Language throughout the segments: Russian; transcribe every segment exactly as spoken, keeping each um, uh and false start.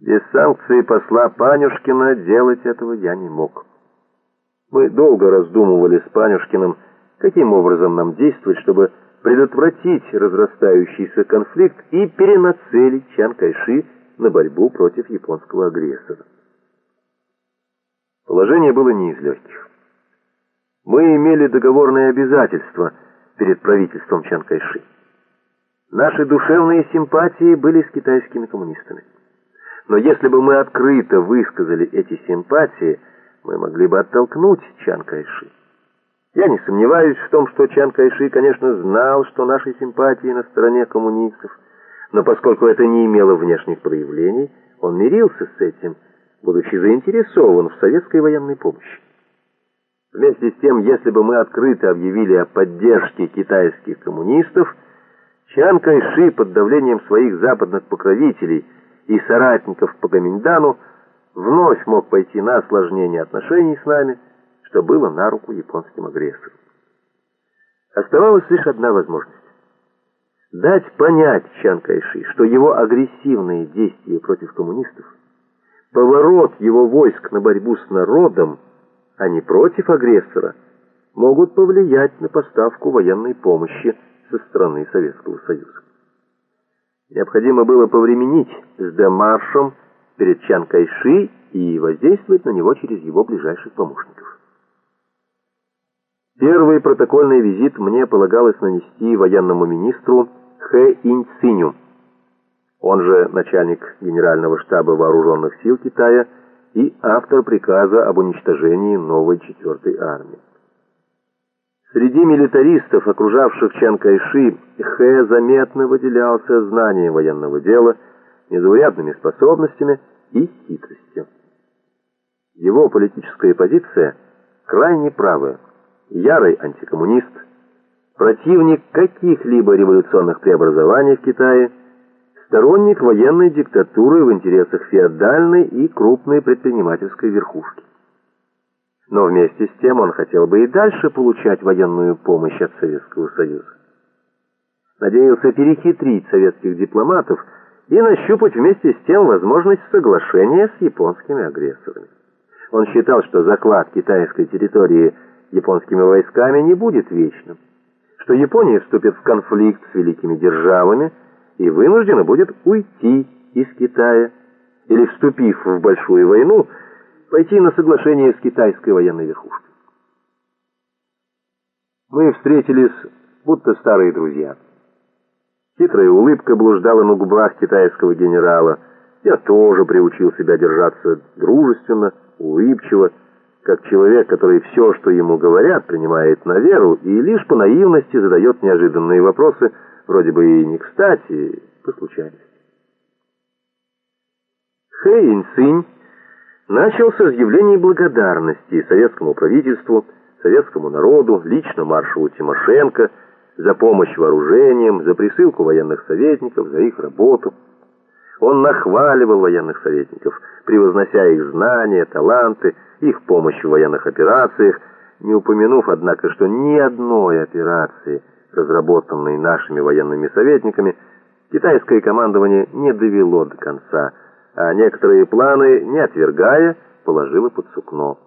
Без санкции посла Панюшкина делать этого я не мог. Мы долго раздумывали с Панюшкиным, каким образом нам действовать, чтобы предотвратить разрастающийся конфликт и перенацелить Чан Кайши на борьбу против японского агрессора. Положение было не из легких. Мы имели договорные обязательства перед правительством Чан Кайши. Наши душевные симпатии были с китайскими коммунистами. Но если бы мы открыто высказали эти симпатии, мы могли бы оттолкнуть Чан Кайши. Я не сомневаюсь в том, что Чан Кайши, конечно, знал, что наши симпатии на стороне коммунистов, но поскольку это не имело внешних проявлений, он мирился с этим, будучи заинтересован в советской военной помощи. Вместе с тем, если бы мы открыто объявили о поддержке китайских коммунистов, Чан Кайши под давлением своих западных покровителей и соратников по Гоминьдану вновь мог пойти на осложнение отношений с нами, что было на руку японским агрессорам. Оставалась лишь одна возможность — дать понять Чан Кайши, что его агрессивные действия против коммунистов, поворот его войск на борьбу с народом, а не против агрессора, могут повлиять на поставку военной помощи со стороны Советского Союза. Необходимо было повременить с демаршем перед Чан Кайши и воздействовать на него через его ближайших помощников. Первый протокольный визит мне полагалось нанести военному министру Хэ Инь-циню, он же начальник Генерального штаба вооруженных сил Китая и автор приказа об уничтожении новой четвертой армии. Среди милитаристов, окружавших Чан Кайши, Хэ заметно выделялся знанием военного дела, незаурядными способностями и хитростью. Его политическая позиция крайне правая, ярый антикоммунист, противник каких-либо революционных преобразований в Китае, сторонник военной диктатуры в интересах феодальной и крупной предпринимательской верхушки. Но вместе с тем он хотел бы и дальше получать военную помощь от Советского Союза. Надеялся перехитрить советских дипломатов и нащупать вместе с тем возможность соглашения с японскими агрессорами. Он считал, что захват китайской территории японскими войсками не будет вечным, что Япония вступит в конфликт с великими державами и вынуждена будет уйти из Китая, или, вступив в большую войну, пойти на соглашение с китайской военной верхушкой. Мы встретились, будто старые друзья. Хитрая улыбка блуждала на губах китайского генерала. Я тоже приучил себя держаться дружественно, улыбчиво, как человек, который все, что ему говорят, принимает на веру и лишь по наивности задает неожиданные вопросы, вроде бы и не кстати, по случайности. Хэ Инь-цинь начал с изъявлений благодарности советскому правительству, советскому народу, лично маршалу Тимошенко за помощь вооружением, за присылку военных советников, за их работу. Он нахваливал военных советников, превознося их знания, таланты, их помощь в военных операциях, не упомянув, однако, что ни одной операции, разработанной нашими военными советниками, китайское командование не довело до конца, а некоторые планы, не отвергая, положило под сукно.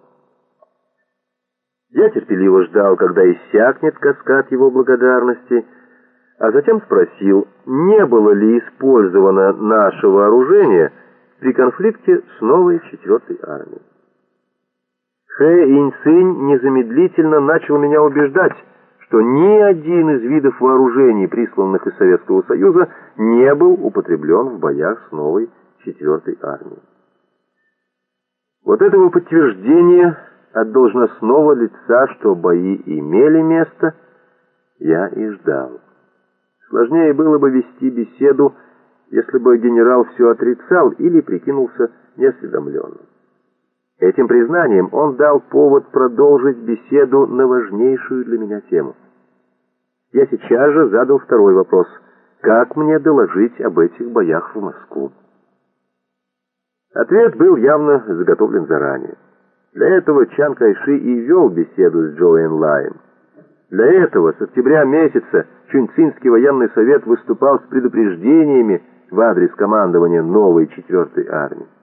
Я терпеливо ждал, когда иссякнет каскад его благодарности, а затем спросил, не было ли использовано наше вооружение при конфликте с новой четвертой армией. Хэ Инь-цинь незамедлительно начал меня убеждать, что ни один из видов вооружений, присланных из Советского Союза, не был употреблен в боях с новой четвертой армией. Вот этого подтверждения от должностного лица, что бои имели место, я и ждал. Сложнее было бы вести беседу, если бы генерал все отрицал или прикинулся неосведомленным. Этим признанием он дал повод продолжить беседу на важнейшую для меня тему. Я сейчас же задал второй вопрос: как мне доложить об этих боях в Москву? Ответ был явно заготовлен заранее. Для этого Чан Кайши и вел беседу с Чжоу Энлаем. Для этого с октября месяца Чунцинский военный совет выступал с предупреждениями в адрес командования новой четвертой армии.